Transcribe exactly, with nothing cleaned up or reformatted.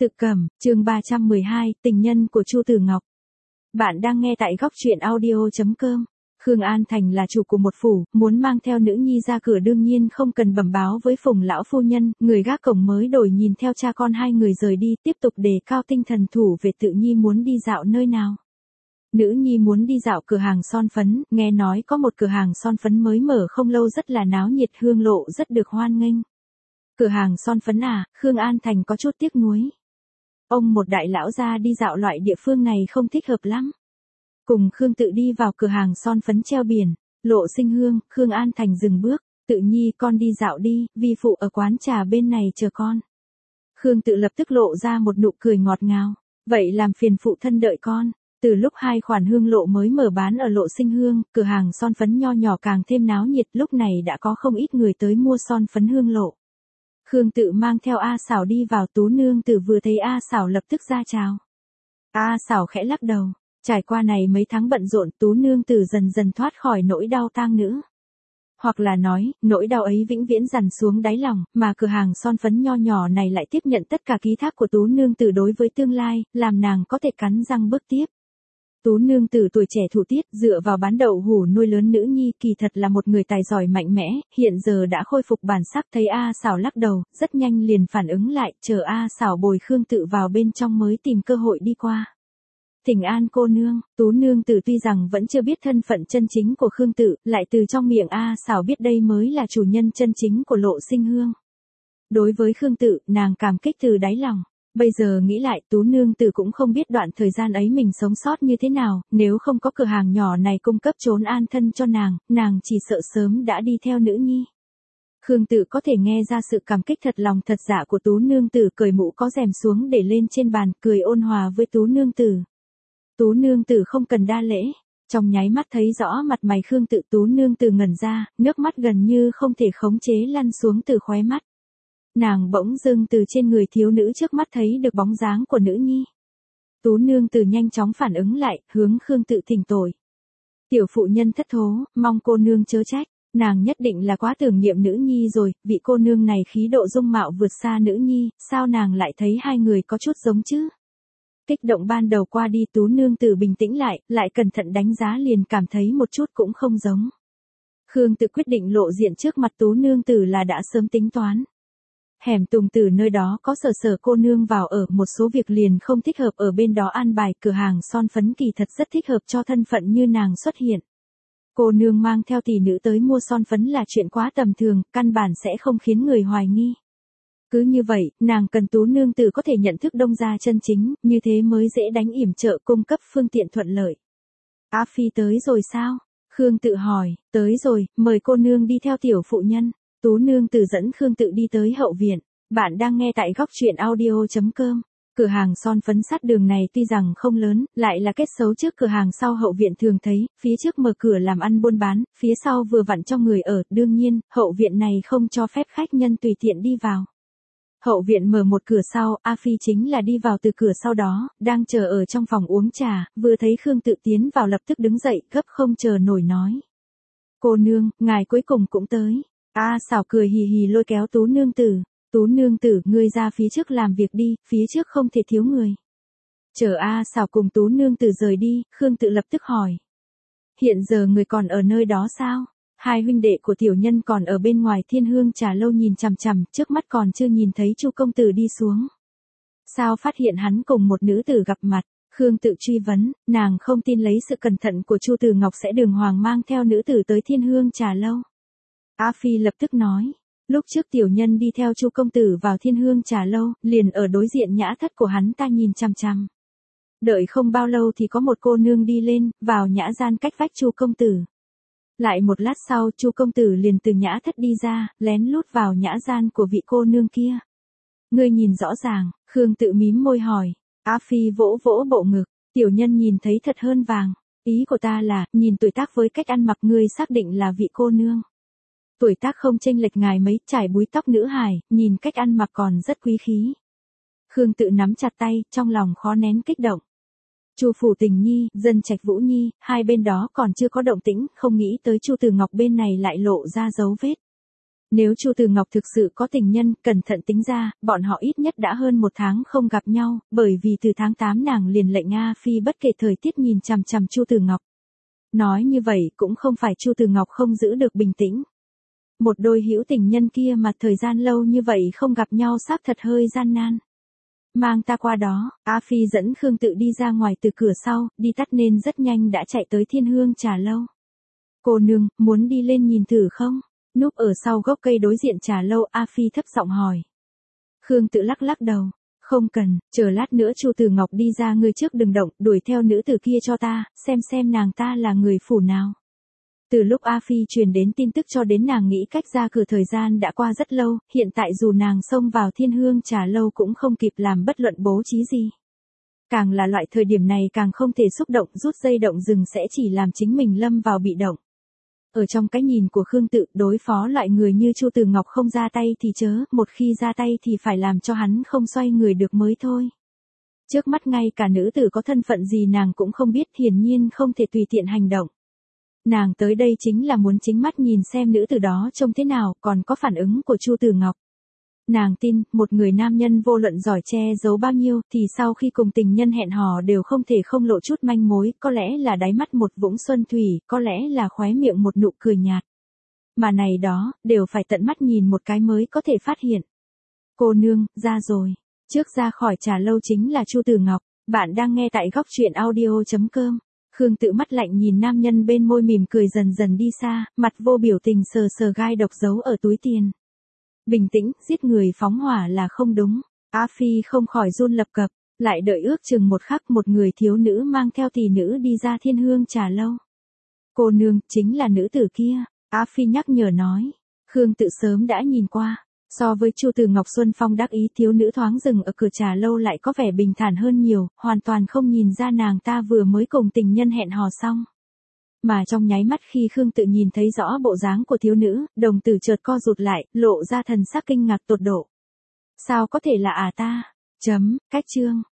Tự Cẩm, chương ba trăm mười hai, tình nhân của Chu Tử Ngọc. Bạn đang nghe tại góc truyện audio chấm com. Khương An Thành là chủ của một phủ, muốn mang theo nữ nhi ra cửa đương nhiên không cần bẩm báo với Phùng lão phu nhân, người gác cổng mới đổi nhìn theo cha con hai người rời đi, tiếp tục đề cao tinh thần thủ về Tự Nhi muốn đi dạo nơi nào. Nữ nhi muốn đi dạo cửa hàng son phấn, nghe nói có một cửa hàng son phấn mới mở không lâu rất là náo nhiệt, Hương Lộ rất được hoan nghênh. Cửa hàng son phấn à? Khương An Thành có chút tiếc nuối. Ông một đại lão gia đi dạo loại địa phương này không thích hợp lắm. Cùng Khương Tự đi vào cửa hàng son phấn treo biển, Lộ Sinh Hương, Khương An Thành dừng bước, Tự Nhi con đi dạo đi, vi phụ ở quán trà bên này chờ con. Khương Tự lập tức lộ ra một nụ cười ngọt ngào, vậy làm phiền phụ thân đợi con. Từ lúc hai khoản hương lộ mới mở bán ở Lộ Sinh Hương, cửa hàng son phấn nho nhỏ càng thêm náo nhiệt, lúc này đã có không ít người tới mua son phấn hương lộ. Khương Tự mang theo A Xảo đi vào, Tú nương tử vừa thấy A Xảo lập tức ra chào. A Xảo khẽ lắc đầu, trải qua này mấy tháng bận rộn, Tú nương tử dần dần thoát khỏi nỗi đau tang nữ. Hoặc là nói, nỗi đau ấy vĩnh viễn dằn xuống đáy lòng, mà cửa hàng son phấn nho nhỏ này lại tiếp nhận tất cả ký thác của Tú nương tử đối với tương lai, làm nàng có thể cắn răng bước tiếp. Tú nương tử tuổi trẻ thủ tiết, dựa vào bán đậu hủ nuôi lớn nữ nhi, kỳ thật là một người tài giỏi mạnh mẽ, hiện giờ đã khôi phục bản sắc. Thấy A Xảo lắc đầu, rất nhanh liền phản ứng lại, chờ A Xảo bồi Khương Tự vào bên trong mới tìm cơ hội đi qua. Thỉnh an cô nương. Tú nương tử tuy rằng vẫn chưa biết thân phận chân chính của Khương Tự, lại từ trong miệng A Xảo biết đây mới là chủ nhân chân chính của Lộ Sinh Hương. Đối với Khương Tự, nàng cảm kích từ đáy lòng. Bây giờ nghĩ lại, Tú nương tử cũng không biết đoạn thời gian ấy mình sống sót như thế nào, nếu không có cửa hàng nhỏ này cung cấp trốn an thân cho nàng, nàng chỉ sợ sớm đã đi theo nữ nhi. Khương Tự có thể nghe ra sự cảm kích thật lòng thật dạ của Tú nương tử, cởi mũ có rèm xuống để lên trên bàn, cười ôn hòa với Tú nương tử. Tú nương tử không cần đa lễ. Trong nháy mắt thấy rõ mặt mày Khương Tự, Tú nương tử ngẩn ra, nước mắt gần như không thể khống chế lăn xuống từ khóe mắt. Nàng bỗng dưng từ trên người thiếu nữ trước mắt thấy được bóng dáng của nữ nhi. Tú nương tử nhanh chóng phản ứng lại, hướng Khương Tự thỉnh tội. Tiểu phụ nhân thất thố, mong cô nương chớ trách, nàng nhất định là quá tưởng niệm nữ nhi rồi, vị cô nương này khí độ dung mạo vượt xa nữ nhi, sao nàng lại thấy hai người có chút giống chứ? Kích động ban đầu qua đi, Tú nương tử bình tĩnh lại, lại cẩn thận đánh giá liền cảm thấy một chút cũng không giống. Khương Tự quyết định lộ diện trước mặt Tú nương tử là đã sớm tính toán. Hẻm Tùng Tử nơi đó có Sở Sở cô nương vào ở, một số việc liền không thích hợp ở bên đó an bài, cửa hàng son phấn kỳ thật rất thích hợp cho thân phận như nàng xuất hiện. Cô nương mang theo tỷ nữ tới mua son phấn là chuyện quá tầm thường, căn bản sẽ không khiến người hoài nghi. Cứ như vậy, nàng cần Tú nương tử có thể nhận thức đông gia chân chính, như thế mới dễ đánh yểm trợ, cung cấp phương tiện thuận lợi. Á Phi tới rồi sao? Khương Tự hỏi. Tới rồi, mời cô nương đi theo tiểu phụ nhân. Tú nương tử dẫn Khương Tự đi tới hậu viện. Bạn đang nghe tại góc truyện audio chấm com. Cửa hàng son phấn sát đường này tuy rằng không lớn, lại là kết xấu trước cửa hàng sau hậu viện thường thấy, phía trước mở cửa làm ăn buôn bán, phía sau vừa vặn cho người ở, đương nhiên, hậu viện này không cho phép khách nhân tùy tiện đi vào. Hậu viện mở một cửa sau, A Phi chính là đi vào từ cửa sau đó, đang chờ ở trong phòng uống trà, vừa thấy Khương Tự tiến vào lập tức đứng dậy, gấp không chờ nổi nói. Cô nương, ngài cuối cùng cũng tới. A Xảo cười hì hì lôi kéo Tú nương tử. Tú nương tử, ngươi ra phía trước làm việc đi, phía trước không thể thiếu người. Chờ A Xảo cùng Tú nương tử rời đi, Khương Tự lập tức hỏi. Hiện giờ người còn ở nơi đó sao? Hai huynh đệ của tiểu nhân còn ở bên ngoài Thiên Hương trà lâu nhìn chằm chằm, trước mắt còn chưa nhìn thấy Chu công tử đi xuống. Sao phát hiện hắn cùng một nữ tử gặp mặt? Khương Tự truy vấn, nàng không tin lấy sự cẩn thận của Chu Tử Ngọc sẽ đường hoàng mang theo nữ tử tới Thiên Hương trà lâu. A Phi lập tức nói, lúc trước tiểu nhân đi theo Chu công tử vào Thiên Hương trà lâu, liền ở đối diện nhã thất của hắn ta nhìn chằm chằm. Đợi không bao lâu thì có một cô nương đi lên, vào nhã gian cách vách Chu công tử. Lại một lát sau, Chu công tử liền từ nhã thất đi ra, lén lút vào nhã gian của vị cô nương kia. Ngươi nhìn rõ ràng. Khương Tự mím môi hỏi. A Phi vỗ vỗ bộ ngực, tiểu nhân nhìn thấy thật hơn vàng. Ý của ta là, nhìn tuổi tác với cách ăn mặc ngươi xác định là vị cô nương. Tuổi tác không chênh lệch ngài mấy, trải búi tóc nữ hài, nhìn cách ăn mặc còn rất quý khí. Khương Tự nắm chặt tay, trong lòng khó nén kích động. Chu phủ Tình Nhi, Dân Trạch Vũ Nhi, hai bên đó còn chưa có động tĩnh, không nghĩ tới Chu Tử Ngọc bên này lại lộ ra dấu vết. Nếu Chu Từ Ngọc thực sự có tình nhân, cẩn thận tính ra, bọn họ ít nhất đã hơn một tháng không gặp nhau, bởi vì từ tháng tám nàng liền lệnh A Phi bất kể thời tiết nhìn chằm chằm Chu Từ Ngọc. Nói như vậy cũng không phải Chu Từ Ngọc không giữ được bình tĩnh. Một đôi hữu tình nhân kia mà thời gian lâu như vậy không gặp nhau xác thật hơi gian nan. Mang ta qua đó, A Phi dẫn Khương Tự đi ra ngoài từ cửa sau, đi tắt nên rất nhanh đã chạy tới Thiên Hương Trà Lâu. Cô nương, muốn đi lên nhìn thử không? Núp ở sau gốc cây đối diện Trà Lâu, A Phi thấp giọng hỏi. Khương Tự lắc lắc đầu. Không cần, chờ lát nữa Chu Từ Ngọc đi ra ngươi trước đừng động, đuổi theo nữ tử kia cho ta, xem xem nàng ta là người phủ nào. Từ lúc A Phi truyền đến tin tức cho đến nàng nghĩ cách ra cửa thời gian đã qua rất lâu, hiện tại dù nàng xông vào Thiên Hương Trà Lâu cũng không kịp làm bất luận bố trí gì. Càng là loại thời điểm này càng không thể xúc động, rút dây động rừng sẽ chỉ làm chính mình lâm vào bị động. Ở trong cái nhìn của Khương Tự, đối phó loại người như Chu Từ Ngọc không ra tay thì chớ, một khi ra tay thì phải làm cho hắn không xoay người được mới thôi. Trước mắt ngay cả nữ tử có thân phận gì nàng cũng không biết, hiển nhiên không thể tùy tiện hành động. Nàng tới đây chính là muốn chính mắt nhìn xem nữ tử đó trông thế nào, còn có phản ứng của Chu Từ Ngọc. Nàng tin, một người nam nhân vô luận giỏi che giấu bao nhiêu, thì sau khi cùng tình nhân hẹn hò đều không thể không lộ chút manh mối, có lẽ là đáy mắt một vũng xuân thủy, có lẽ là khóe miệng một nụ cười nhạt. Mà này đó, đều phải tận mắt nhìn một cái mới có thể phát hiện. Cô nương, ra rồi. Trước ra khỏi Trà Lâu chính là Chu Từ Ngọc, bạn đang nghe tại góc truyện audio chấm com. Khương Tự mắt lạnh nhìn nam nhân bên môi mỉm cười dần dần đi xa, mặt vô biểu tình sờ sờ gai độc giấu ở túi tiền. Bình tĩnh, giết người phóng hỏa là không đúng. A Phi không khỏi run lập cập, lại đợi ước chừng một khắc một người thiếu nữ mang theo tỷ nữ đi ra Thiên Hương Trà Lâu. Cô nương, chính là nữ tử kia, A Phi nhắc nhở nói. Khương Tự sớm đã nhìn qua. So với Chu Từ Ngọc Xuân Phong đắc ý, thiếu nữ thoáng dừng ở cửa Trà Lâu lại có vẻ bình thản hơn nhiều, hoàn toàn không nhìn ra nàng ta vừa mới cùng tình nhân hẹn hò xong. Mà trong nháy mắt khi Khương Tự nhìn thấy rõ bộ dáng của thiếu nữ, đồng tử chợt co rụt lại, lộ ra thần sắc kinh ngạc tột độ. Sao có thể là à ta? Chấm, cách chương.